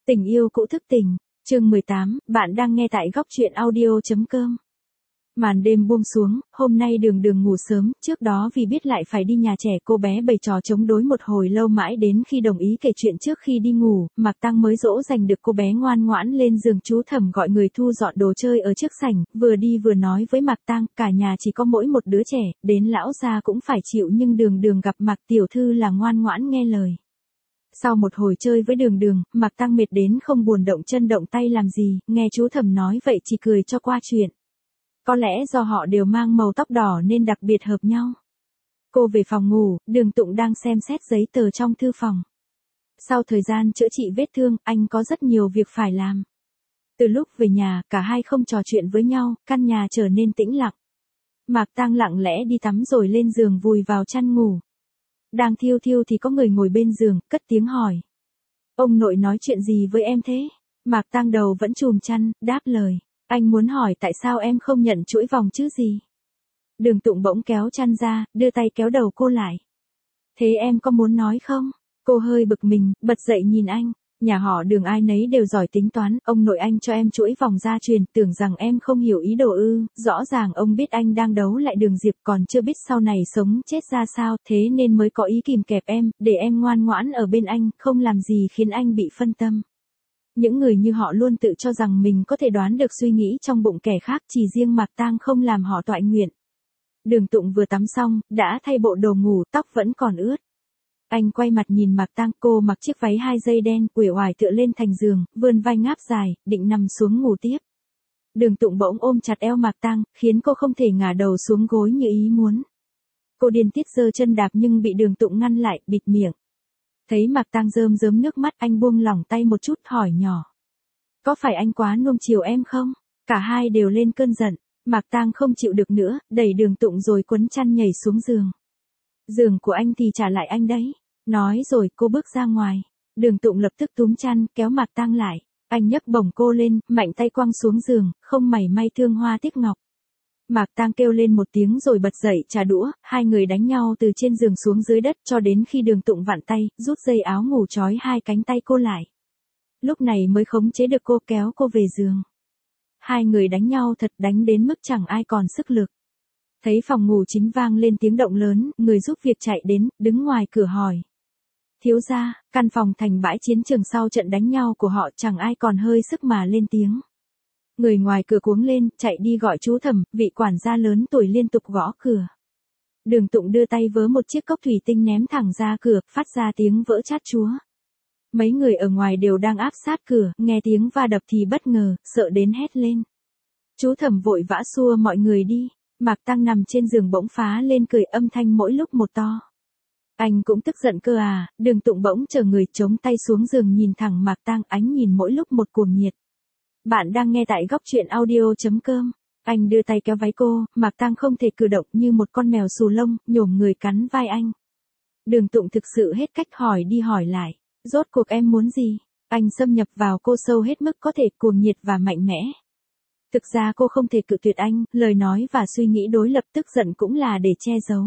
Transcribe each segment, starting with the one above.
Tình yêu cũ thức tỉnh, chương 18, bạn đang nghe tại góc truyện audio.com. Màn đêm buông xuống, hôm nay Đường Đường ngủ sớm, trước đó vì biết lại phải đi nhà trẻ cô bé bày trò chống đối một hồi lâu mãi đến khi đồng ý kể chuyện trước khi đi ngủ, Mạc Tăng mới dỗ dành được cô bé ngoan ngoãn lên giường. Chú Thẩm gọi người thu dọn đồ chơi ở trước sảnh, vừa đi vừa nói với Mạc Tăng, cả nhà chỉ có mỗi một đứa trẻ, đến lão gia cũng phải chịu nhưng Đường Đường gặp Mạc tiểu thư là ngoan ngoãn nghe lời. Sau một hồi chơi với Đường Đường, Mạc Tăng mệt đến không buồn động chân động tay làm gì, nghe chú Thẩm nói vậy chỉ cười cho qua chuyện. Có lẽ do họ đều mang màu tóc đỏ nên đặc biệt hợp nhau. Cô về phòng ngủ, Đường Tụng đang xem xét giấy tờ trong thư phòng. Sau thời gian chữa trị vết thương, anh có rất nhiều việc phải làm. Từ lúc về nhà, cả hai không trò chuyện với nhau, căn nhà trở nên tĩnh lặng. Mạc Tăng lặng lẽ đi tắm rồi lên giường vùi vào chăn ngủ. Đang thiêu thiêu thì có người ngồi bên giường, cất tiếng hỏi. Ông nội nói chuyện gì với em thế? Mạc Tăng đầu vẫn chùm chăn, đáp lời. Anh muốn hỏi tại sao em không nhận chuỗi vòng chứ gì? Đường Tụng bỗng kéo chăn ra, đưa tay kéo đầu cô lại. Thế em có muốn nói không? Cô hơi bực mình, bật dậy nhìn anh. Nhà họ Đường ai nấy đều giỏi tính toán, ông nội anh cho em chuỗi vòng gia truyền, tưởng rằng em không hiểu ý đồ ư, rõ ràng ông biết anh đang đấu lại Đường Diệp còn chưa biết sau này sống chết ra sao, thế nên mới có ý kìm kẹp em, để em ngoan ngoãn ở bên anh, không làm gì khiến anh bị phân tâm. Những người như họ luôn tự cho rằng mình có thể đoán được suy nghĩ trong bụng kẻ khác, chỉ riêng Mạc Tăng không làm họ toại nguyện. Đường Tụng vừa tắm xong, đã thay bộ đồ ngủ, tóc vẫn còn ướt. Anh quay mặt nhìn Mạc Tăng, cô mặc chiếc váy 2 dây đen, uể oải tựa lên thành giường, vươn vai ngáp dài, định nằm xuống ngủ tiếp. Đường Tụng bỗng ôm chặt eo Mạc Tăng, khiến cô không thể ngả đầu xuống gối như ý muốn. Cô điên tiết giơ chân đạp nhưng bị Đường Tụng ngăn lại, bịt miệng. Thấy Mạc Tăng rơm rớm nước mắt, anh buông lỏng tay một chút, hỏi nhỏ. Có phải anh quá nuông chiều em không? Cả hai đều lên cơn giận. Mạc Tăng không chịu được nữa, đẩy Đường Tụng rồi quấn chăn nhảy xuống giường. Giường của anh thì trả lại anh đấy. Nói rồi cô bước ra ngoài. Đường Tụng lập tức túm chăn, kéo Mạc Tăng lại. Anh nhấc bổng cô lên, mạnh tay quăng xuống giường, không mảy may thương hoa tiếc ngọc. Mạc Tăng kêu lên một tiếng rồi bật dậy trả đũa, hai người đánh nhau từ trên giường xuống dưới đất cho đến khi Đường Tụng vặn tay, rút dây áo ngủ trói hai cánh tay cô lại. Lúc này mới khống chế được cô, kéo cô về giường. Hai người đánh nhau thật, đánh đến mức chẳng ai còn sức lực. Thấy phòng ngủ chính vang lên tiếng động lớn, người giúp việc chạy đến, đứng ngoài cửa hỏi. Thiếu gia, căn phòng thành bãi chiến trường sau trận đánh nhau của họ, chẳng ai còn hơi sức mà lên tiếng. Người ngoài cửa cuống lên, chạy đi gọi chú Thẩm, vị quản gia lớn tuổi liên tục gõ cửa. Đường Tụng đưa tay vớ một chiếc cốc thủy tinh ném thẳng ra cửa, phát ra tiếng vỡ chát chúa. Mấy người ở ngoài đều đang áp sát cửa, nghe tiếng va đập thì bất ngờ, sợ đến hét lên. Chú Thẩm vội vã xua mọi người đi. Mạc Tăng nằm trên giường bỗng phá lên cười, âm thanh mỗi lúc một to. Anh cũng tức giận cơ à? Đường Tụng bỗng chờ người, chống tay xuống giường nhìn thẳng Mạc Tăng, ánh nhìn mỗi lúc một cuồng nhiệt. Bạn đang nghe tại góc truyện audio.com. Anh đưa tay kéo váy cô, Mạc Tăng không thể cử động, như một con mèo xù lông, nhổm người cắn vai anh. Đường Tụng thực sự hết cách, hỏi đi hỏi lại. Rốt cuộc em muốn gì? Anh xâm nhập vào cô sâu hết mức có thể, cuồng nhiệt và mạnh mẽ. Thực ra cô không thể cự tuyệt anh, lời nói và suy nghĩ đối lập, tức giận cũng là để che giấu.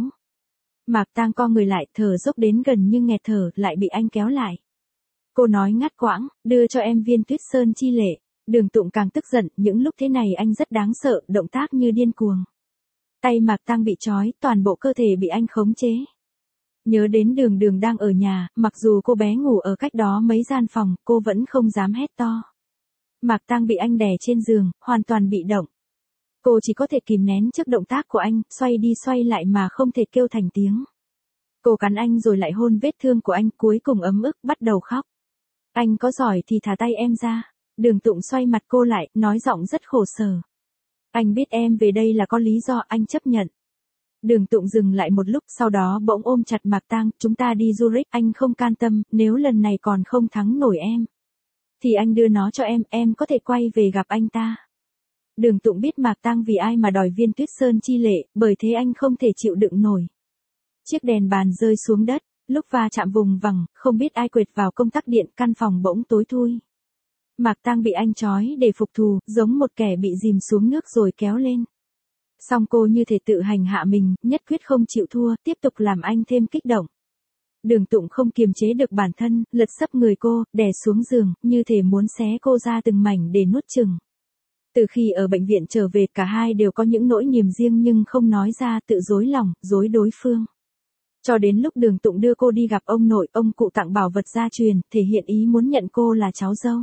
Mạc Tăng co người lại, thở dốc đến gần nhưng nghẹt thở, lại bị anh kéo lại. Cô nói ngắt quãng, đưa cho em viên Tuyết Sơn chi lệ. Đường Tụng càng tức giận, những lúc thế này anh rất đáng sợ, động tác như điên cuồng. Tay Mạc Tăng bị trói, toàn bộ cơ thể bị anh khống chế. Nhớ đến Đường Đường đang ở nhà, mặc dù cô bé ngủ ở cách đó mấy gian phòng, cô vẫn không dám hét to. Mạc Tăng bị anh đè trên giường, hoàn toàn bị động. Cô chỉ có thể kìm nén trước động tác của anh, xoay đi xoay lại mà không thể kêu thành tiếng. Cô cắn anh rồi lại hôn vết thương của anh, cuối cùng ấm ức, bắt đầu khóc. Anh có giỏi thì thả tay em ra. Đường Tụng xoay mặt cô lại, nói giọng rất khổ sở. Anh biết em về đây là có lý do, anh chấp nhận. Đường Tụng dừng lại một lúc, sau đó bỗng ôm chặt Mạc Tăng, chúng ta đi Zurich, anh không can tâm, nếu lần này còn không thắng nổi em. Thì anh đưa nó cho em có thể quay về gặp anh ta. Đường Tụng biết Mạc Tăng vì ai mà đòi viên Tuyết Sơn chi lệ, bởi thế anh không thể chịu đựng nổi. Chiếc đèn bàn rơi xuống đất, lúc va chạm vùng vằng, không biết ai quệt vào công tắc điện, căn phòng bỗng tối thui. Mạc Tăng bị anh trói để phục thù, giống một kẻ bị dìm xuống nước rồi kéo lên. Song cô như thể tự hành hạ mình, nhất quyết không chịu thua, tiếp tục làm anh thêm kích động. Đường Tụng không kiềm chế được bản thân, lật sấp người cô, đè xuống giường, như thể muốn xé cô ra từng mảnh để nuốt chửng. Từ khi ở bệnh viện trở về, cả hai đều có những nỗi niềm riêng nhưng không nói ra, tự dối lòng, dối đối phương. Cho đến lúc Đường Tụng đưa cô đi gặp ông nội, ông cụ tặng bảo vật gia truyền, thể hiện ý muốn nhận cô là cháu dâu.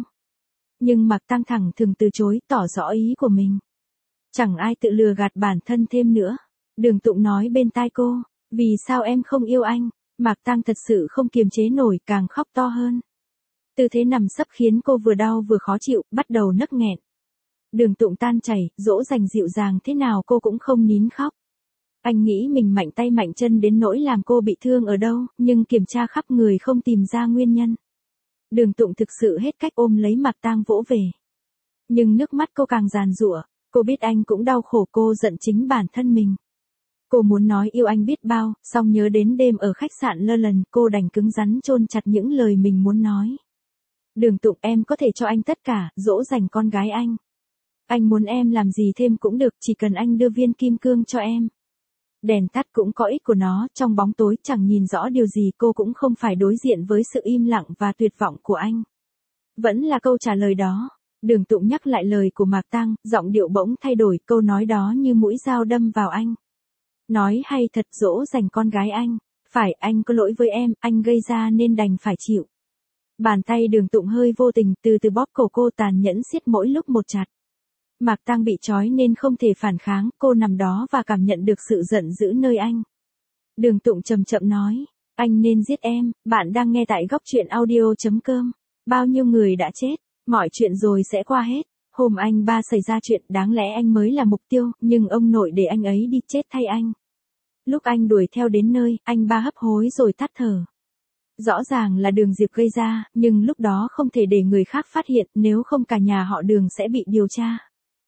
Nhưng Mạc Tăng thẳng thừng từ chối, tỏ rõ ý của mình. Chẳng ai tự lừa gạt bản thân thêm nữa. Đường Tụng nói bên tai cô, vì sao em không yêu anh? Mạc Tăng thật sự không kiềm chế nổi, càng khóc to hơn. Tư thế nằm sấp khiến cô vừa đau vừa khó chịu, bắt đầu nấc nghẹn. Đường Tụng tan chảy, dỗ dành dịu dàng thế nào cô cũng không nín khóc. Anh nghĩ mình mạnh tay mạnh chân đến nỗi làm cô bị thương ở đâu, nhưng kiểm tra khắp người không tìm ra nguyên nhân. Đường Tụng thực sự hết cách ôm lấy Mạc Tăng vỗ về. Nhưng nước mắt cô càng giàn giụa, cô biết anh cũng đau khổ, cô giận chính bản thân mình. Cô muốn nói yêu anh biết bao, song nhớ đến đêm ở khách sạn Lơ Lần, cô đành cứng rắn chôn chặt những lời mình muốn nói. Đường Tụng, em có thể cho anh tất cả, dỗ dành con gái anh. Anh muốn em làm gì thêm cũng được, chỉ cần anh đưa viên kim cương cho em. Đèn tắt cũng có ích của nó, trong bóng tối chẳng nhìn rõ điều gì, cô cũng không phải đối diện với sự im lặng và tuyệt vọng của anh. Vẫn là câu trả lời đó. Đường Tụng nhắc lại lời của Mạc Tăng, giọng điệu bỗng thay đổi, câu nói đó như mũi dao đâm vào anh. Nói hay thật, dỗ dành con gái anh. Phải, anh có lỗi với em, anh gây ra nên đành phải chịu. Bàn tay Đường Tụng hơi vô tình từ từ bóp cổ cô, tàn nhẫn siết mỗi lúc một chặt. Mạc Tăng bị trói nên không thể phản kháng, cô nằm đó và cảm nhận được sự giận dữ nơi anh. Đường Tụng chậm chậm nói, anh nên giết em. Bạn đang nghe tại góc truyện audio.com. Bao nhiêu người đã chết, mọi chuyện rồi sẽ qua hết. Hôm anh ba xảy ra chuyện, đáng lẽ anh mới là mục tiêu, nhưng ông nội để anh ấy đi chết thay anh. Lúc anh đuổi theo đến nơi, anh ba hấp hối rồi tắt thở. Rõ ràng là Đường Diệp gây ra, nhưng lúc đó không thể để người khác phát hiện, nếu không cả nhà họ Đường sẽ bị điều tra.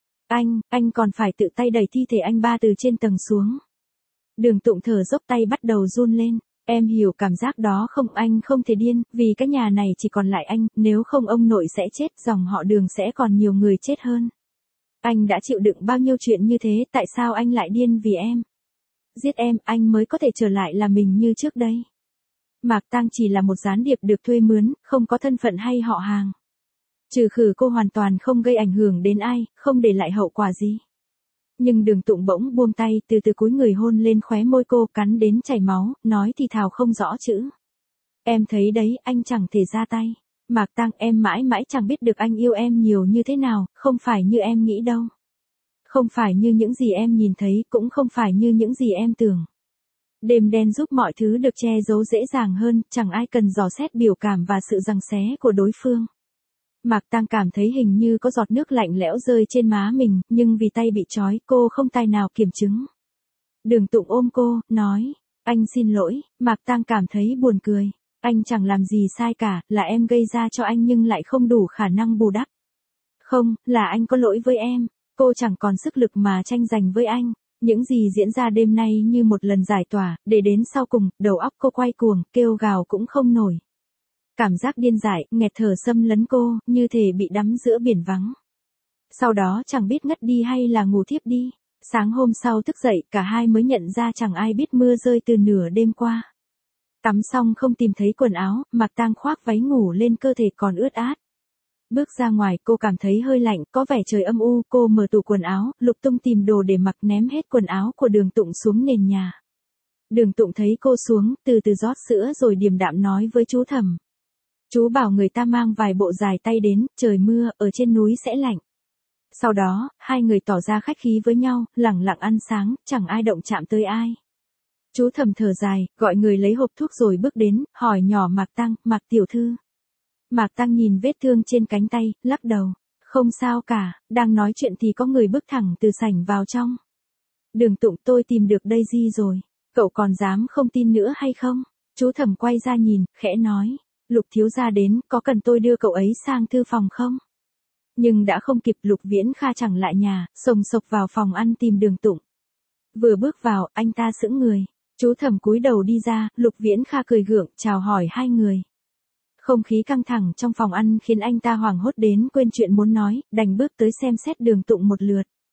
Anh còn phải tự tay đẩy thi thể anh ba từ trên tầng xuống. Đường Tụng thở dốc, tay bắt đầu run lên. Em hiểu cảm giác đó không, anh không thể điên, vì cái nhà này chỉ còn lại anh, nếu không ông nội sẽ chết, dòng họ Đường sẽ còn nhiều người chết hơn. Anh đã chịu đựng bao nhiêu chuyện như thế, tại sao anh lại điên vì em? Giết em, anh mới có thể trở lại là mình như trước đây. Mạc Tăng chỉ là một gián điệp được thuê mướn, không có thân phận hay họ hàng. Trừ khử cô hoàn toàn không gây ảnh hưởng đến ai, không để lại hậu quả gì. Nhưng Đường Tụng bỗng buông tay, từ từ cúi người hôn lên khóe môi cô, cắn đến chảy máu, nói thì thào không rõ chữ. Em thấy đấy, anh chẳng thể ra tay. Mạc Tăng, em mãi mãi chẳng biết được anh yêu em nhiều như thế nào, không phải như em nghĩ đâu. Không phải như những gì em nhìn thấy, cũng không phải như những gì em tưởng. Đêm đen giúp mọi thứ được che giấu dễ dàng hơn, chẳng ai cần dò xét biểu cảm và sự giằng xé của đối phương. Mạc Tăng cảm thấy hình như có giọt nước lạnh lẽo rơi trên má mình, nhưng vì tay bị trói, cô không tài nào kiểm chứng. Đường Tụng ôm cô, nói, anh xin lỗi. Mạc Tăng cảm thấy buồn cười. Anh chẳng làm gì sai cả, là em gây ra cho anh nhưng lại không đủ khả năng bù đắp. Không, là anh có lỗi với em. Cô chẳng còn sức lực mà tranh giành với anh. Những gì diễn ra đêm nay như một lần giải tỏa, để đến sau cùng, đầu óc cô quay cuồng, kêu gào cũng không nổi. Cảm giác điên dại, nghẹt thở xâm lấn cô, như thể bị đắm giữa biển vắng. Sau đó chẳng biết ngất đi hay là ngủ thiếp đi. Sáng hôm sau thức dậy, cả hai mới nhận ra chẳng ai biết mưa rơi từ nửa đêm qua. Tắm xong không tìm thấy quần áo, Mạc Tăng khoác váy ngủ lên, cơ thể còn ướt át. Bước ra ngoài, cô cảm thấy hơi lạnh, có vẻ trời âm u, cô mở tủ quần áo, lục tung tìm đồ để mặc, ném hết quần áo của Đường Tụng xuống nền nhà. Đường Tụng thấy cô xuống, từ từ rót sữa rồi điềm đạm nói với chú Thẩm. Chú bảo người ta mang vài bộ dài tay đến, trời mưa, ở trên núi sẽ lạnh. Sau đó, hai người tỏ ra khách khí với nhau, lẳng lặng ăn sáng, chẳng ai động chạm tới ai. Chú Thẩm thở dài, gọi người lấy hộp thuốc rồi bước đến, hỏi nhỏ Mạc Tăng, Mạc tiểu thư. Mạc Tăng nhìn vết thương trên cánh tay, lắc đầu. Không sao cả, đang nói chuyện thì có người bước thẳng từ sảnh vào trong. Đường Tụng, tôi tìm được Daisy rồi. Cậu còn dám không tin nữa hay không? Chú Thẩm quay ra nhìn, khẽ nói. Lục thiếu gia đến, có cần tôi đưa cậu ấy sang thư phòng không? Nhưng đã không kịp, Lục Viễn Kha chẳng lại nhà, sồng sộc vào phòng ăn tìm Đường Tụng. Vừa bước vào, anh ta sững người. Chú Thẩm cúi đầu đi ra, Lục Viễn Kha cười gượng, chào hỏi hai người. Không khí căng thẳng trong phòng ăn khiến anh ta hoảng hốt đến quên chuyện muốn nói, đành bước tới xem xét Đường Tụng một lượt.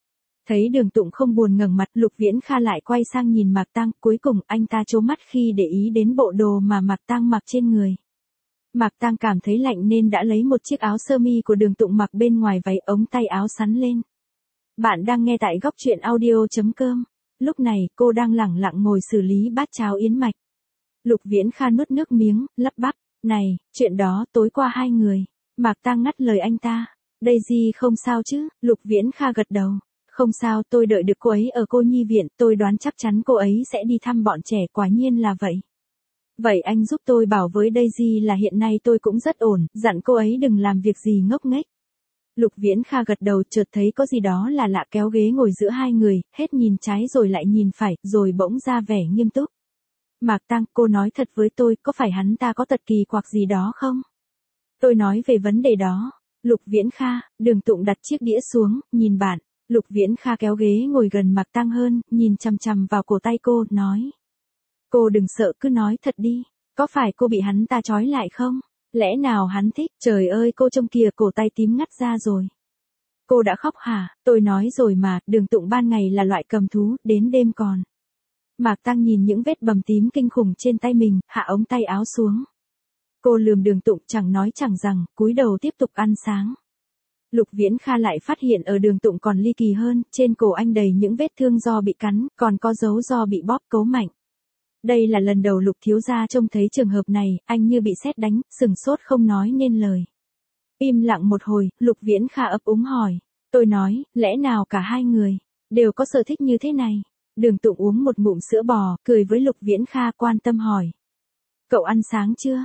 Thấy Đường Tụng không buồn ngẩng mặt, Lục Viễn Kha lại quay sang nhìn Mạc Tang, cuối cùng anh ta trố mắt khi để ý đến bộ đồ mà Mạc Tang mặc trên người. Mạc Tang cảm thấy lạnh nên đã lấy một chiếc áo sơ mi của Đường Tụng mặc bên ngoài váy, ống tay áo sắn lên. Bạn đang nghe tại góc truyện audio.com. Lúc này, cô đang lẳng lặng ngồi xử lý bát cháo yến mạch. Lục Viễn Kha nuốt nước miếng, lắp bắp, này, chuyện đó tối qua hai người. Mạc Tang ngắt lời anh ta. Daisy không sao chứ? Lục Viễn Kha gật đầu. Không sao, tôi đợi được cô ấy ở cô nhi viện, tôi đoán chắc chắn cô ấy sẽ đi thăm bọn trẻ, quả nhiên là vậy. Vậy anh giúp tôi bảo với Daisy là hiện nay tôi cũng rất ổn, dặn cô ấy đừng làm việc gì ngốc nghếch. Lục Viễn Kha gật đầu, chợt thấy có gì đó là lạ, kéo ghế ngồi giữa hai người, hết nhìn trái rồi lại nhìn phải, rồi bỗng ra vẻ nghiêm túc. Mạc Tang, cô nói thật với tôi, có phải hắn ta có tật kỳ quặc gì đó không? Tôi nói về vấn đề đó. Lục Viễn Kha, Đường Tụng đặt chiếc đĩa xuống, nhìn bạn. Lục Viễn Kha kéo ghế ngồi gần Mạc Tang hơn, nhìn chằm chằm vào cổ tay cô, nói. Cô đừng sợ, cứ nói thật đi. Có phải cô bị hắn ta trói lại không? Lẽ nào hắn thích? Trời ơi, cô trông kìa, cổ tay tím ngắt ra rồi. Cô đã khóc hả? Tôi nói rồi mà, Đường Tụng ban ngày là loại cầm thú, đến đêm còn. Mạc Tang nhìn những vết bầm tím kinh khủng trên tay mình, hạ ống tay áo xuống. Cô lườm Đường Tụng, chẳng nói chẳng rằng, cúi đầu tiếp tục ăn sáng. Lục Viễn Kha lại phát hiện ở Đường Tụng còn ly kỳ hơn, trên cổ anh đầy những vết thương do bị cắn, còn có dấu do bị bóp cấu mạnh. Đây là lần đầu Lục thiếu gia trông thấy trường hợp này, anh như bị sét đánh, sừng sốt không nói nên lời. Im lặng một hồi, Lục Viễn Kha ấp úng hỏi. Tôi nói, lẽ nào cả hai người đều có sở thích như thế này? Đường Tụng uống một ngụm sữa bò, cười với Lục Viễn Kha, quan tâm hỏi. Cậu ăn sáng chưa?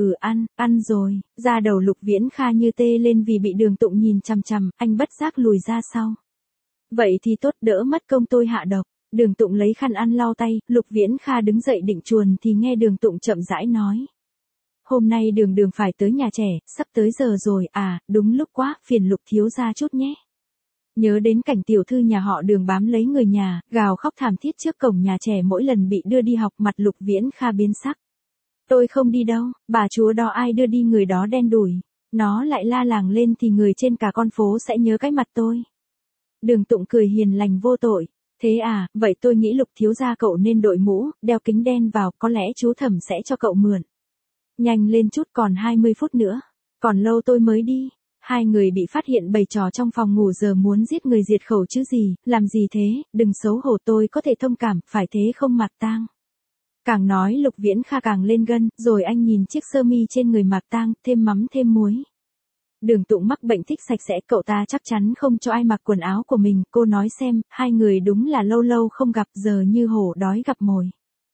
Ăn rồi. Da đầu Lục Viễn Kha như tê lên vì bị Đường Tụng nhìn chằm chằm, anh bất giác lùi ra sau. Vậy thì tốt, đỡ mất công tôi hạ độc. Đường Tụng lấy khăn ăn lau tay, Lục Viễn Kha đứng dậy định chuồn thì nghe Đường Tụng chậm rãi nói. Hôm nay Đường phải tới nhà trẻ, sắp tới giờ rồi, đúng lúc quá, phiền Lục thiếu gia chút nhé. Nhớ đến cảnh tiểu thư nhà họ Đường bám lấy người nhà, gào khóc thảm thiết trước cổng nhà trẻ mỗi lần bị đưa đi học, mặt Lục Viễn Kha biến sắc. Tôi không đi đâu, bà chúa đó ai đưa đi người đó đen đủi. Nó lại la làng lên thì người trên cả con phố sẽ nhớ cái mặt tôi. Đường Tụng cười hiền lành vô tội. Thế à, vậy tôi nghĩ Lục thiếu gia cậu nên đội mũ, đeo kính đen vào, có lẽ chú Thẩm sẽ cho cậu mượn. Nhanh lên chút, còn 20 phút nữa. Còn lâu tôi mới đi. Hai người bị phát hiện bày trò trong phòng ngủ, giờ muốn giết người diệt khẩu chứ gì, làm gì thế, đừng xấu hổ, tôi có thể thông cảm, phải thế không Mạc Tang? Càng nói Lục Viễn Kha càng lên gân, rồi anh nhìn chiếc sơ mi trên người Mạc Tang, thêm mắm thêm muối. Đường Tụng mắc bệnh thích sạch sẽ, cậu ta chắc chắn không cho ai mặc quần áo của mình, cô nói xem, hai người đúng là lâu lâu không gặp, giờ như hổ đói gặp mồi.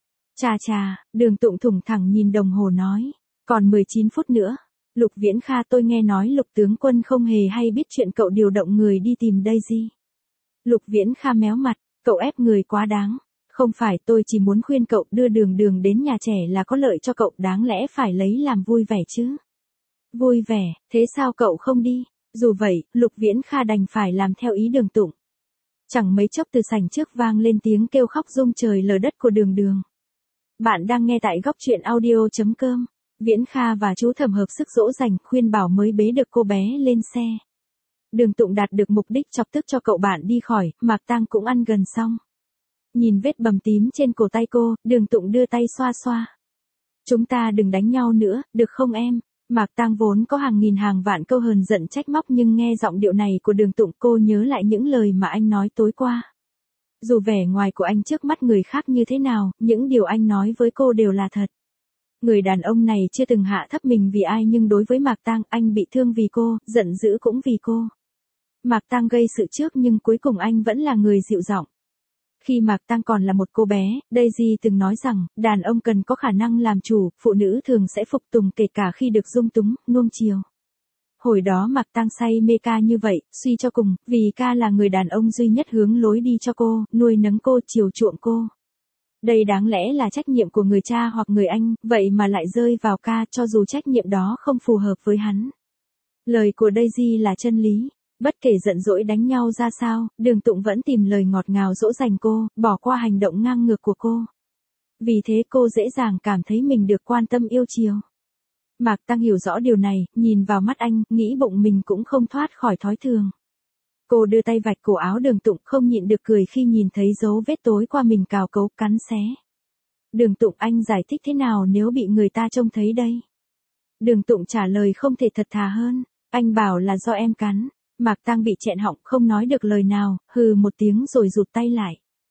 Chà, Đường Tụng thủng thẳng nhìn đồng hồ nói, còn 19 phút nữa. Lục Viễn Kha, tôi nghe nói Lục tướng quân không hề hay biết chuyện cậu điều động người đi tìm Daisy. Lục Viễn Kha méo mặt, cậu ép người quá đáng. Không phải, tôi chỉ muốn khuyên cậu đưa Đường đến nhà trẻ là có lợi cho cậu, đáng lẽ phải lấy làm vui vẻ chứ. Vui vẻ, thế sao cậu không đi? Dù vậy, Lục Viễn Kha đành phải làm theo ý Đường Tụng. Chẳng mấy chốc từ sảnh trước vang lên tiếng kêu khóc rung trời lở đất của Đường. Bạn đang nghe tại góc truyện audio.com. Viễn Kha và chú Thẩm hợp sức dỗ dành, khuyên bảo mới bế được cô bé lên xe. Đường Tụng đạt được mục đích, chọc tức cho cậu bạn đi khỏi, Mạc Tang cũng ăn gần xong. Nhìn vết bầm tím trên cổ tay cô, Đường Tụng đưa tay xoa xoa. Chúng ta đừng đánh nhau nữa, được không em? Mạc Tang vốn có hàng nghìn hàng vạn câu hờn giận trách móc, nhưng nghe giọng điệu này của Đường Tụng, cô nhớ lại những lời mà anh nói tối qua. Dù vẻ ngoài của anh trước mắt người khác như thế nào, những điều anh nói với cô đều là thật. Người đàn ông này chưa từng hạ thấp mình vì ai, nhưng đối với Mạc Tang, anh bị thương vì cô, giận dữ cũng vì cô. Mạc Tang gây sự trước nhưng cuối cùng anh vẫn là người dịu giọng. Khi Mạc Tang còn là một cô bé, Daisy từng nói rằng, đàn ông cần có khả năng làm chủ, phụ nữ thường sẽ phục tùng kể cả khi được dung túng, nuông chiều. Hồi đó Mạc Tang say mê ca như vậy, suy cho cùng, vì ca là người đàn ông duy nhất hướng lối đi cho cô, nuôi nấng cô, chiều chuộng cô. Đây đáng lẽ là trách nhiệm của người cha hoặc người anh, vậy mà lại rơi vào ca, cho dù trách nhiệm đó không phù hợp với hắn. Lời của Daisy là chân lý. Bất kể giận dỗi đánh nhau ra sao, Đường Tụng vẫn tìm lời ngọt ngào dỗ dành cô, bỏ qua hành động ngang ngược của cô. Vì thế cô dễ dàng cảm thấy mình được quan tâm yêu chiều. Mạc Tang hiểu rõ điều này, nhìn vào mắt anh, nghĩ bụng mình cũng không thoát khỏi thói thường. Cô đưa tay vạch cổ áo Đường Tụng, không nhịn được cười khi nhìn thấy dấu vết tối qua mình cào cấu cắn xé. Đường Tụng, anh giải thích thế nào nếu bị người ta trông thấy đây? Đường Tụng trả lời không thể thật thà hơn. Anh bảo là do em cắn. Mạc Tang bị nghẹn họng không nói được lời nào, hừ một tiếng rồi rụt tay lại.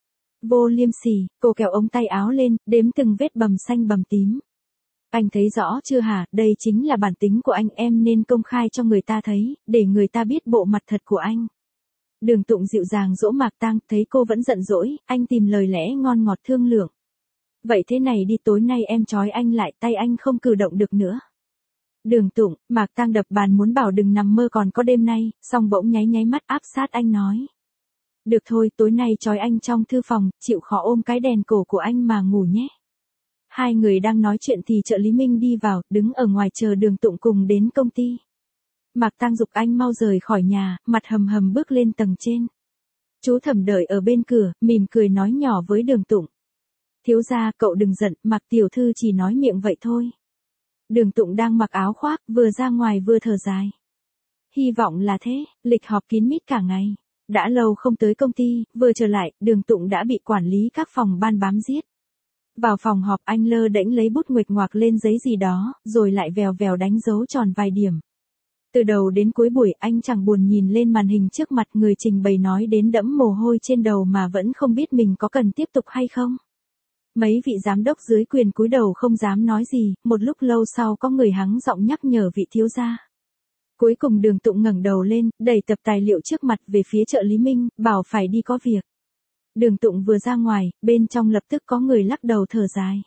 Vô liêm sỉ, cô kéo ống tay áo lên, đếm từng vết bầm xanh bầm tím. Anh thấy rõ chưa hả, đây chính là bản tính của anh, em nên công khai cho người ta thấy, để người ta biết bộ mặt thật của anh. Đường Tụng dịu dàng dỗ Mạc Tang, thấy cô vẫn giận dỗi, anh tìm lời lẽ ngon ngọt thương lượng. Vậy thế này đi, tối nay em trói anh lại, tay anh không cử động được nữa. Đường Tụng, Mạc Tang đập bàn muốn bảo đừng nằm mơ còn có đêm nay, xong bỗng nháy nháy mắt áp sát anh nói. Được thôi, tối nay trói anh trong thư phòng, chịu khó ôm cái đèn cổ của anh mà ngủ nhé. Hai người đang nói chuyện thì trợ lý Minh đi vào, đứng ở ngoài chờ Đường Tụng cùng đến công ty. Mạc Tang giục anh mau rời khỏi nhà, mặt hầm hầm bước lên tầng trên. Chú Thẩm đợi ở bên cửa, mỉm cười nói nhỏ với Đường Tụng. Thiếu gia, cậu đừng giận, Mạc tiểu thư chỉ nói miệng vậy thôi. Đường Tụng đang mặc áo khoác, vừa ra ngoài vừa thở dài. Hy vọng là thế, lịch họp kín mít cả ngày. Đã lâu không tới công ty, vừa trở lại, Đường Tụng đã bị quản lý các phòng ban bám giết. Vào phòng họp anh lơ đễnh lấy bút nguệch ngoạc lên giấy gì đó, rồi lại vèo vèo đánh dấu tròn vài điểm. Từ đầu đến cuối buổi anh chẳng buồn nhìn lên màn hình trước mặt người trình bày nói đến đẫm mồ hôi trên đầu mà vẫn không biết mình có cần tiếp tục hay không. Mấy vị giám đốc dưới quyền cúi đầu không dám nói gì, một lúc lâu sau có người hắng giọng nhắc nhở vị thiếu gia. Cuối cùng Đường Tụng ngẩng đầu lên, đẩy tập tài liệu trước mặt về phía trợ lý Minh, bảo phải đi có việc. Đường Tụng vừa ra ngoài, bên trong lập tức có người lắc đầu thở dài.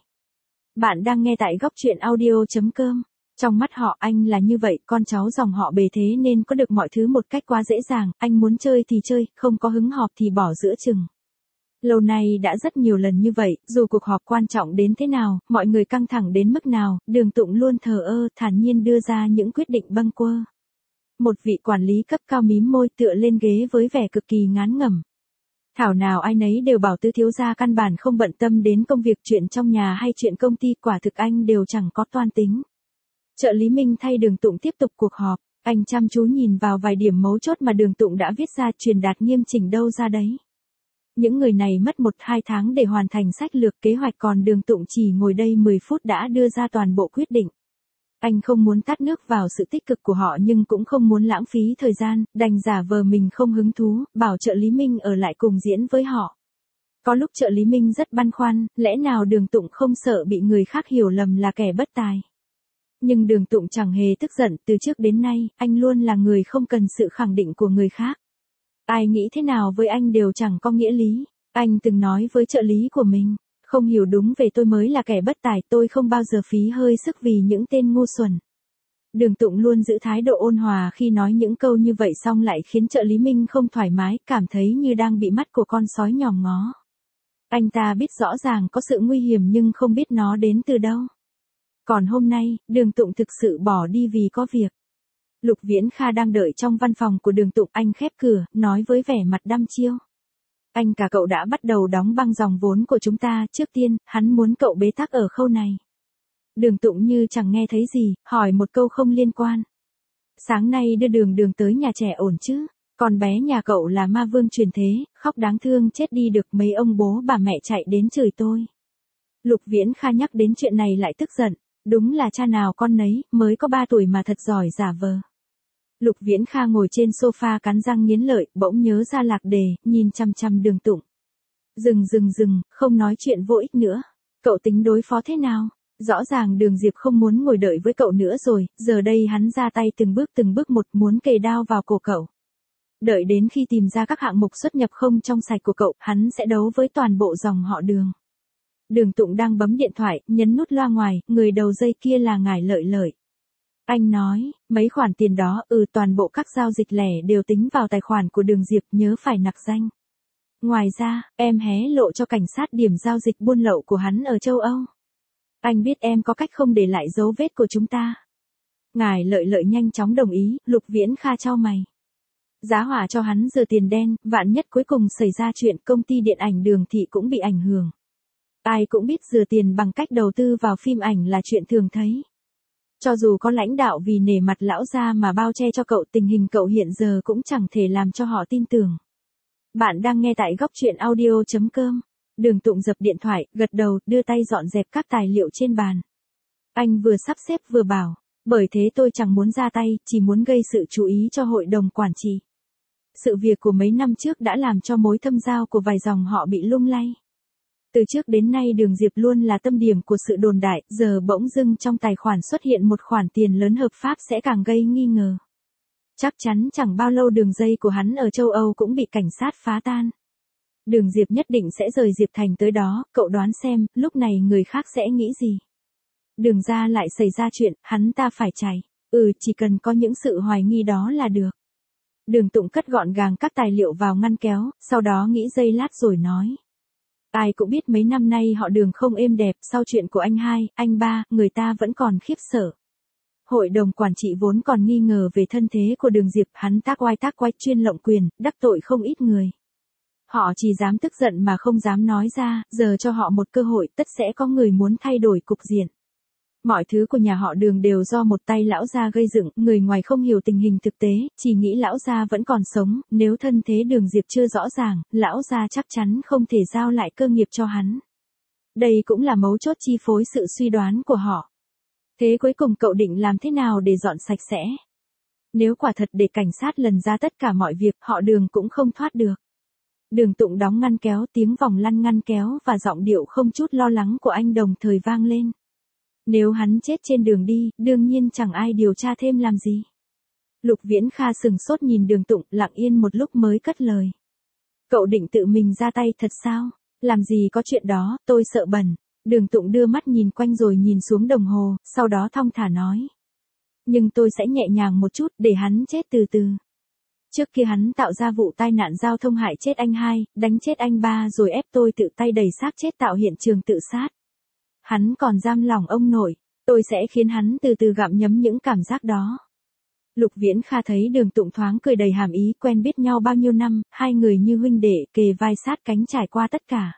Bạn đang nghe tại góc truyện audio.com. Trong mắt họ anh là như vậy, con cháu dòng họ bề thế nên có được mọi thứ một cách quá dễ dàng, anh muốn chơi thì chơi, không có hứng họp thì bỏ giữa chừng. Lâu nay đã rất nhiều lần như vậy, dù cuộc họp quan trọng đến thế nào, mọi người căng thẳng đến mức nào, Đường Tụng luôn thờ ơ, thản nhiên đưa ra những quyết định bâng quơ. Một vị quản lý cấp cao mím môi tựa lên ghế với vẻ cực kỳ ngán ngẩm. Thảo nào ai nấy đều bảo tứ thiếu gia căn bản không bận tâm đến công việc, chuyện trong nhà hay chuyện công ty, quả thực anh đều chẳng có toan tính. Trợ lý Minh thay Đường Tụng tiếp tục cuộc họp, anh chăm chú nhìn vào vài điểm mấu chốt mà Đường Tụng đã viết ra, truyền đạt nghiêm chỉnh đâu ra đấy. Những người này mất 1-2 tháng để hoàn thành sách lược kế hoạch, còn Đường Tụng chỉ ngồi đây 10 phút đã đưa ra toàn bộ quyết định. Anh không muốn tát nước vào sự tích cực của họ nhưng cũng không muốn lãng phí thời gian, đành giả vờ mình không hứng thú, bảo trợ lý Minh ở lại cùng diễn với họ. Có lúc trợ lý Minh rất băn khoăn, lẽ nào Đường Tụng không sợ bị người khác hiểu lầm là kẻ bất tài. Nhưng Đường Tụng chẳng hề tức giận, từ trước đến nay, anh luôn là người không cần sự khẳng định của người khác. Ai nghĩ thế nào với anh đều chẳng có nghĩa lý. Anh từng nói với trợ lý của mình, không hiểu đúng về tôi mới là kẻ bất tài, tôi không bao giờ phí hơi sức vì những tên ngu xuẩn. Đường Tụng luôn giữ thái độ ôn hòa khi nói những câu như vậy, xong lại khiến trợ lý Minh không thoải mái, cảm thấy như đang bị mắt của con sói nhòm ngó. Anh ta biết rõ ràng có sự nguy hiểm nhưng không biết nó đến từ đâu. Còn hôm nay, Đường Tụng thực sự bỏ đi vì có việc. Lục Viễn Kha đang đợi trong văn phòng của Đường Tụng, anh khép cửa, nói với vẻ mặt đăm chiêu. Anh cả cậu đã bắt đầu đóng băng dòng vốn của chúng ta, trước tiên, hắn muốn cậu bế tắc ở khâu này. Đường Tụng như chẳng nghe thấy gì, hỏi một câu không liên quan. Sáng nay đưa Đường tới nhà trẻ ổn chứ? Con bé nhà cậu là ma vương truyền thế, khóc đáng thương chết đi được, mấy ông bố bà mẹ chạy đến chửi tôi. Lục Viễn Kha nhắc đến chuyện này lại tức giận, đúng là cha nào con nấy, mới có 3 tuổi mà thật giỏi giả vờ. Lục Viễn Kha ngồi trên sofa cắn răng nghiến lợi, bỗng nhớ ra lạc đề, nhìn chăm chăm Đường Tụng. Dừng, không nói chuyện vô ích nữa. Cậu tính đối phó thế nào? Rõ ràng Đường Diệp không muốn ngồi đợi với cậu nữa rồi, giờ đây hắn ra tay từng bước một, muốn kề đao vào cổ cậu. Đợi đến khi tìm ra các hạng mục xuất nhập không trong sạch của cậu, hắn sẽ đấu với toàn bộ dòng họ Đường. Đường Tụng đang bấm điện thoại, nhấn nút loa ngoài, người đầu dây kia là ngài Lợi. Anh nói, mấy khoản tiền đó, toàn bộ các giao dịch lẻ đều tính vào tài khoản của Đường Diệp, nhớ phải nặc danh. Ngoài ra, em hé lộ cho cảnh sát điểm giao dịch buôn lậu của hắn ở châu Âu. Anh biết em có cách không để lại dấu vết của chúng ta. Ngài Lợi nhanh chóng đồng ý, Lục Viễn Kha chau mày. Giá hỏa cho hắn giờ tiền đen, vạn nhất cuối cùng xảy ra chuyện công ty điện ảnh Đường Thị cũng bị ảnh hưởng. Ai cũng biết rửa tiền bằng cách đầu tư vào phim ảnh là chuyện thường thấy. Cho dù có lãnh đạo vì nể mặt lão gia mà bao che cho cậu, tình hình cậu hiện giờ cũng chẳng thể làm cho họ tin tưởng. Bạn đang nghe tại góc truyện audio.com. Đường Tụng dập điện thoại, gật đầu, đưa tay dọn dẹp các tài liệu trên bàn. Anh vừa sắp xếp vừa bảo, bởi thế tôi chẳng muốn ra tay, chỉ muốn gây sự chú ý cho hội đồng quản trị. Sự việc của mấy năm trước đã làm cho mối thâm giao của vài dòng họ bị lung lay. Từ trước đến nay Đường Diệp luôn là tâm điểm của sự đồn đại, giờ bỗng dưng trong tài khoản xuất hiện một khoản tiền lớn hợp pháp sẽ càng gây nghi ngờ. Chắc chắn chẳng bao lâu đường dây của hắn ở châu Âu cũng bị cảnh sát phá tan. Đường Diệp nhất định sẽ rời Diệp Thành tới đó, cậu đoán xem, lúc này người khác sẽ nghĩ gì? Đường ra lại xảy ra chuyện, hắn ta phải chạy. Chỉ cần có những sự hoài nghi đó là được. Đường Tụng cất gọn gàng các tài liệu vào ngăn kéo, sau đó nghĩ giây lát rồi nói. Ai cũng biết mấy năm nay họ Đường không êm đẹp, sau chuyện của anh hai, anh ba, người ta vẫn còn khiếp sợ. Hội đồng quản trị vốn còn nghi ngờ về thân thế của Đường Diệp, hắn tác oai chuyên lộng quyền, đắc tội không ít người. Họ chỉ dám tức giận mà không dám nói ra, giờ cho họ một cơ hội, tất sẽ có người muốn thay đổi cục diện. Mọi thứ của nhà họ Đường đều do một tay lão gia gây dựng, người ngoài không hiểu tình hình thực tế, chỉ nghĩ lão gia vẫn còn sống, nếu thân thế Đường Diệp chưa rõ ràng, lão gia chắc chắn không thể giao lại cơ nghiệp cho hắn. Đây cũng là mấu chốt chi phối sự suy đoán của họ. Thế cuối cùng cậu định làm thế nào để dọn sạch sẽ? Nếu quả thật để cảnh sát lần ra tất cả mọi việc, họ Đường cũng không thoát được. Đường Tụng đóng ngăn kéo, tiếng vòng lăn ngăn kéo và giọng điệu không chút lo lắng của anh đồng thời vang lên. Nếu hắn chết trên đường đi, đương nhiên chẳng ai điều tra thêm làm gì. Lục Viễn Kha sừng sốt nhìn Đường Tụng, lặng yên một lúc mới cất lời. Cậu định tự mình ra tay thật sao? Làm gì có chuyện đó, tôi sợ bẩn. Đường Tụng đưa mắt nhìn quanh rồi nhìn xuống đồng hồ, sau đó thong thả nói. Nhưng tôi sẽ nhẹ nhàng một chút, để hắn chết từ từ. Trước kia hắn tạo ra vụ tai nạn giao thông hại chết anh hai, đánh chết anh ba rồi ép tôi tự tay đẩy xác chết tạo hiện trường tự sát. Hắn còn giam lòng ông nội, tôi sẽ khiến hắn từ từ gặm nhấm những cảm giác đó. Lục Viễn Kha thấy Đường Tụng thoáng cười đầy hàm ý, quen biết nhau bao nhiêu năm, hai người như huynh đệ kề vai sát cánh trải qua tất cả.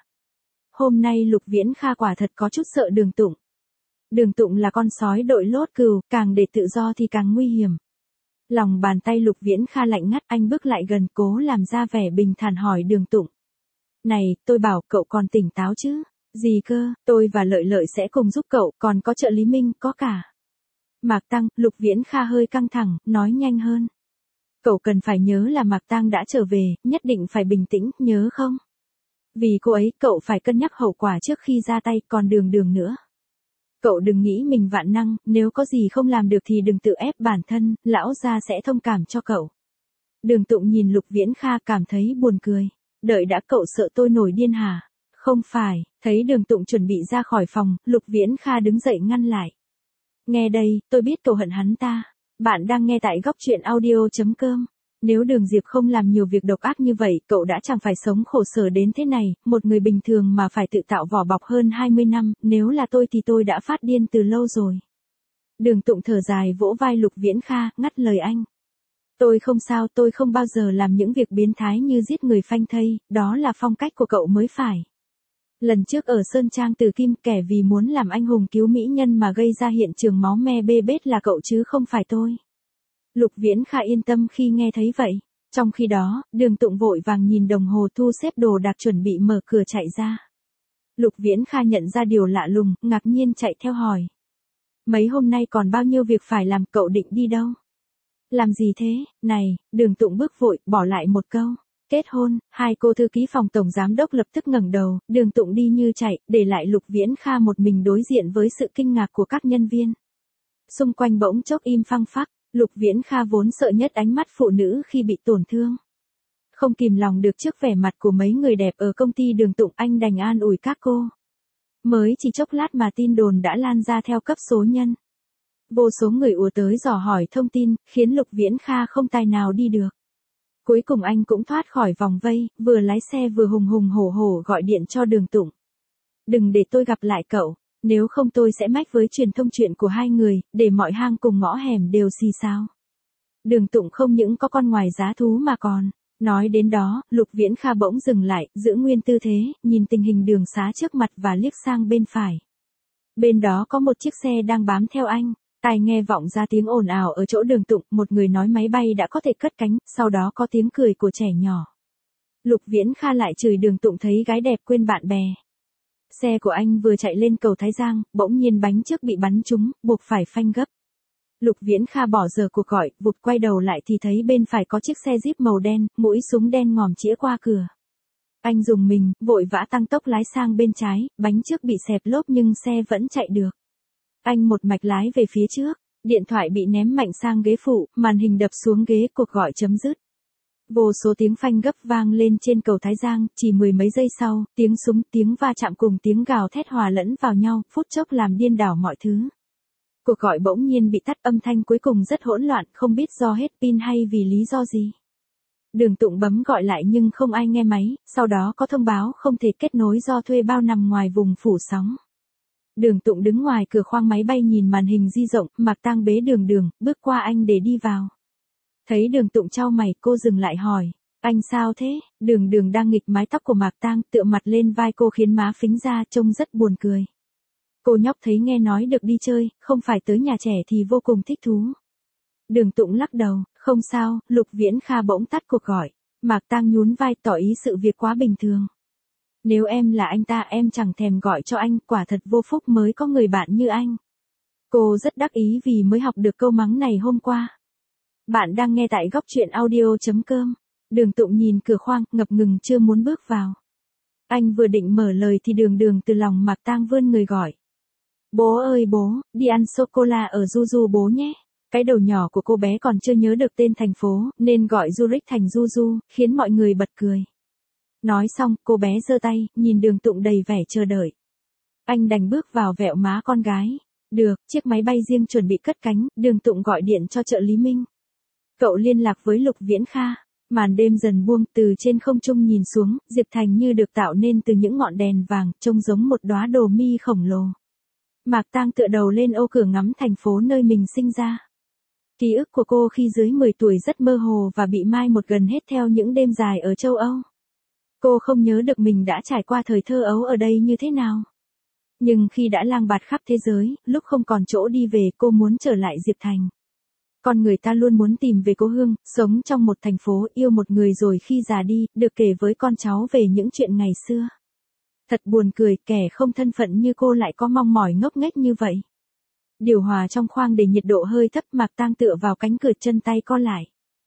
Hôm nay Lục Viễn Kha quả thật có chút sợ Đường Tụng. Đường Tụng là con sói đội lốt cừu, càng để tự do thì càng nguy hiểm. Lòng bàn tay Lục Viễn Kha lạnh ngắt, anh bước lại gần cố làm ra vẻ bình thản hỏi Đường Tụng. Này, tôi bảo cậu còn tỉnh táo chứ? Gì cơ, tôi và Lợi Lợi sẽ cùng giúp cậu, còn có trợ lý Minh, có cả Mạc Tăng. Lục Viễn Kha hơi căng thẳng, nói nhanh hơn. Cậu cần phải nhớ là Mạc Tăng đã trở về, nhất định phải bình tĩnh, nhớ không? Vì cô ấy, cậu phải cân nhắc hậu quả trước khi ra tay, còn Đường nữa. Cậu đừng nghĩ mình vạn năng, nếu có gì không làm được thì đừng tự ép bản thân, lão gia sẽ thông cảm cho cậu. Đường Tụng nhìn Lục Viễn Kha cảm thấy buồn cười. Đợi đã, cậu sợ tôi nổi điên hả? Không phải, thấy Đường Tụng chuẩn bị ra khỏi phòng, Lục Viễn Kha đứng dậy ngăn lại. Nghe đây, tôi biết cậu hận hắn ta. Bạn đang nghe tại góc truyện audio.com. Nếu Đường Diệp không làm nhiều việc độc ác như vậy, cậu đã chẳng phải sống khổ sở đến thế này, một người bình thường mà phải tự tạo vỏ bọc hơn 20 năm, nếu là tôi thì tôi đã phát điên từ lâu rồi. Đường Tụng thở dài vỗ vai Lục Viễn Kha, ngắt lời anh. Tôi không sao, tôi không bao giờ làm những việc biến thái như giết người phanh thây, đó là phong cách của cậu mới phải. Lần trước ở Sơn Trang Từ Kim, kẻ vì muốn làm anh hùng cứu mỹ nhân mà gây ra hiện trường máu me bê bết là cậu chứ không phải tôi. Lục Viễn Kha yên tâm khi nghe thấy vậy. Trong khi đó, Đường Tụng vội vàng nhìn đồng hồ thu xếp đồ đạc chuẩn bị mở cửa chạy ra. Lục Viễn Kha nhận ra điều lạ lùng, ngạc nhiên chạy theo hỏi. Mấy hôm nay còn bao nhiêu việc phải làm, cậu định đi đâu? Làm gì thế? Này, Đường Tụng bước vội, bỏ lại một câu. Kết hôn. Hai cô thư ký phòng tổng giám đốc lập tức ngẩng đầu, Đường Tụng đi như chạy, để lại Lục Viễn Kha một mình đối diện với sự kinh ngạc của các nhân viên. Xung quanh bỗng chốc im phăng phắc, Lục Viễn Kha vốn sợ nhất ánh mắt phụ nữ khi bị tổn thương. Không kìm lòng được trước vẻ mặt của mấy người đẹp ở công ty Đường Tụng, anh đành an ủi các cô. Mới chỉ chốc lát mà tin đồn đã lan ra theo cấp số nhân. Vô số người ùa tới dò hỏi thông tin, khiến Lục Viễn Kha không tài nào đi được. Cuối cùng anh cũng thoát khỏi vòng vây, vừa lái xe vừa hùng hùng hổ hổ gọi điện cho Đường Tụng. Đừng để tôi gặp lại cậu, nếu không tôi sẽ mách với truyền thông chuyện của hai người, để mọi hang cùng ngõ hẻm đều xì xào. Đường Tụng không những có con ngoài giá thú mà còn. Nói đến đó, Lục Viễn Kha bỗng dừng lại, giữ nguyên tư thế, nhìn tình hình đường xá trước mặt và liếc sang bên phải. Bên đó có một chiếc xe đang bám theo anh. Tai nghe vọng ra tiếng ồn ào ở chỗ Đường Tụng, một người nói máy bay đã có thể cất cánh, sau đó có tiếng cười của trẻ nhỏ. Lục Viễn Kha lại chửi Đường Tụng thấy gái đẹp quên bạn bè. Xe của anh vừa chạy lên cầu Thái Giang, bỗng nhiên bánh trước bị bắn trúng, buộc phải phanh gấp. Lục Viễn Kha bỏ giờ cuộc gọi, vụt quay đầu lại thì thấy bên phải có chiếc xe Jeep màu đen, mũi súng đen ngòm chĩa qua cửa. Anh dùng mình, vội vã tăng tốc lái sang bên trái, bánh trước bị xẹp lốp nhưng xe vẫn chạy được. Anh một mạch lái về phía trước, điện thoại bị ném mạnh sang ghế phụ, màn hình đập xuống ghế, cuộc gọi chấm dứt. Vô số tiếng phanh gấp vang lên trên cầu Thái Giang, chỉ mười mấy giây sau, tiếng súng, tiếng va chạm cùng tiếng gào thét hòa lẫn vào nhau, phút chốc làm điên đảo mọi thứ. Cuộc gọi bỗng nhiên bị tắt, âm thanh cuối cùng rất hỗn loạn, không biết do hết pin hay vì lý do gì. Đường Tụng bấm gọi lại nhưng không ai nghe máy, sau đó có thông báo không thể kết nối do thuê bao nằm ngoài vùng phủ sóng. Đường Tụng đứng ngoài cửa khoang máy bay nhìn màn hình di rộng, Mạc Tang bế Đường, bước qua anh để đi vào. Thấy Đường Tụng chau mày, cô dừng lại hỏi, anh sao thế? Đường đang nghịch mái tóc của Mạc Tang, tựa mặt lên vai cô khiến má phính ra, trông rất buồn cười. Cô nhóc thấy nghe nói được đi chơi, không phải tới nhà trẻ thì vô cùng thích thú. Đường Tụng lắc đầu, không sao. Lục Viễn Kha bỗng tắt cuộc gọi. Mạc Tang nhún vai tỏ ý sự việc quá bình thường. Nếu em là anh ta em chẳng thèm gọi cho anh, quả thật vô phúc mới có người bạn như anh. Cô rất đắc ý vì mới học được câu mắng này hôm qua. Bạn đang nghe tại góc truyện audio.com. Đường Tụng nhìn cửa khoang, ngập ngừng chưa muốn bước vào. Anh vừa định mở lời thì Đường từ lòng Mạc Tang vươn người gọi. Bố ơi bố, đi ăn sô-cô-la ở Juju bố nhé. Cái đầu nhỏ của cô bé còn chưa nhớ được tên thành phố, nên gọi Zurich thành Juju, khiến mọi người bật cười. Nói xong, cô bé giơ tay, nhìn Đường Tụng đầy vẻ chờ đợi. Anh đành bước vào vẹo má con gái. Được, chiếc máy bay riêng chuẩn bị cất cánh, Đường Tụng gọi điện cho trợ lý Minh. Cậu liên lạc với Lục Viễn Kha. Màn đêm dần buông, từ trên không trung nhìn xuống, Diệp Thành như được tạo nên từ những ngọn đèn vàng, trông giống một đóa đồ mi khổng lồ. Mạc Tang tựa đầu lên ô cửa ngắm thành phố nơi mình sinh ra. Ký ức của cô khi dưới 10 tuổi rất mơ hồ và bị mai một gần hết theo những đêm dài ở châu Âu. Cô không nhớ được mình đã trải qua thời thơ ấu ở đây như thế nào. Nhưng khi đã lang bạt khắp thế giới, lúc không còn chỗ đi về, cô muốn trở lại Diệp Thành. Con người ta luôn muốn tìm về cố hương, sống trong một thành phố, yêu một người rồi khi già đi, được kể với con cháu về những chuyện ngày xưa. Thật buồn cười, kẻ không thân phận như cô lại có mong mỏi ngốc nghếch như vậy. Điều hòa trong khoang để nhiệt độ hơi thấp, Mạc Tang tựa vào cánh cửa, chân tay co lại.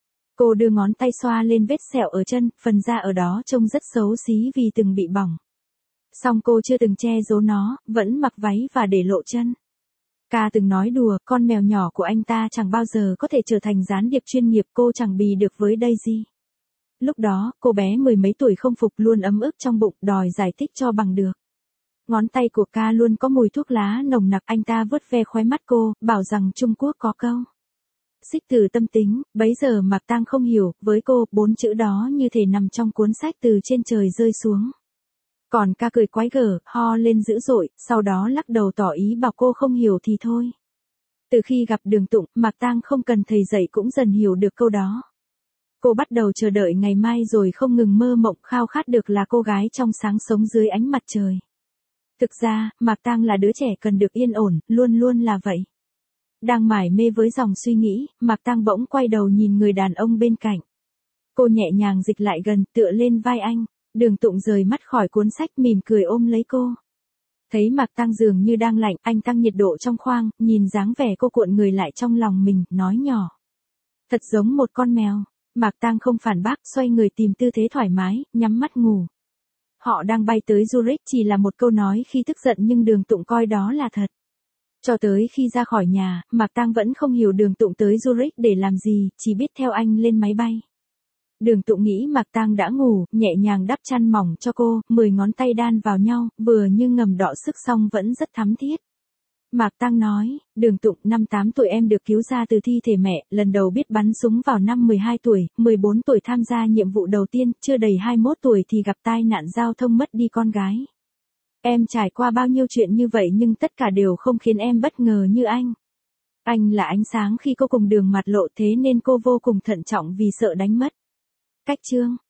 Cô đưa ngón tay xoa lên vết sẹo ở chân, phần da ở đó trông rất xấu xí vì từng bị bỏng. Song cô chưa từng che giấu nó, vẫn mặc váy và để lộ chân. Ca từng nói đùa, con mèo nhỏ của anh ta chẳng bao giờ có thể trở thành gián điệp chuyên nghiệp, cô chẳng bì được với Daisy. Lúc đó, cô bé mười mấy tuổi không phục, luôn ấm ức trong bụng, đòi giải thích cho bằng được. Ngón tay của Ca luôn có mùi thuốc lá nồng nặc, anh ta vuốt ve khóe mắt cô, bảo rằng Trung Quốc có câu xích từ tâm tính, bấy giờ Mạc Tang không hiểu, với cô, 4 chữ đó như thể nằm trong cuốn sách từ trên trời rơi xuống. Còn Ca cười quái gở, ho lên dữ dội, sau đó lắc đầu tỏ ý bảo cô không hiểu thì thôi. Từ khi gặp Đường Tụng, Mạc Tang không cần thầy dạy cũng dần hiểu được câu đó. Cô bắt đầu chờ đợi ngày mai rồi không ngừng mơ mộng, khao khát được là cô gái trong sáng sống dưới ánh mặt trời. Thực ra, Mạc Tang là đứa trẻ cần được yên ổn, luôn luôn là vậy. Đang mải mê với dòng suy nghĩ, Mạc Tang bỗng quay đầu nhìn người đàn ông bên cạnh. Cô nhẹ nhàng dịch lại gần, tựa lên vai anh. Đường Tụng rời mắt khỏi cuốn sách, mỉm cười ôm lấy cô. Thấy Mạc Tang dường như đang lạnh, anh tăng nhiệt độ trong khoang, nhìn dáng vẻ cô cuộn người lại trong lòng mình, nói nhỏ. Thật giống một con mèo. Mạc Tang không phản bác, xoay người tìm tư thế thoải mái, nhắm mắt ngủ. Họ đang bay tới Zurich chỉ là một câu nói khi tức giận, nhưng Đường Tụng coi đó là thật. Cho tới khi ra khỏi nhà, Mạc Tang vẫn không hiểu Đường Tụng tới Zurich để làm gì, chỉ biết theo anh lên máy bay. Đường Tụng nghĩ Mạc Tang đã ngủ, nhẹ nhàng đắp chăn mỏng cho cô, 10 ngón tay đan vào nhau, vừa như ngầm đọ sức song vẫn rất thắm thiết. Mạc Tang nói, Đường Tụng, năm 8 tuổi em được cứu ra từ thi thể mẹ, lần đầu biết bắn súng vào năm 12 tuổi, 14 tuổi tham gia nhiệm vụ đầu tiên, chưa đầy 21 tuổi thì gặp tai nạn giao thông mất đi con gái. Em trải qua bao nhiêu chuyện như vậy nhưng tất cả đều không khiến em bất ngờ như anh. Anh là ánh sáng khi cô cùng Đường mặt lộ, thế nên cô vô cùng thận trọng vì sợ đánh mất. Cách chương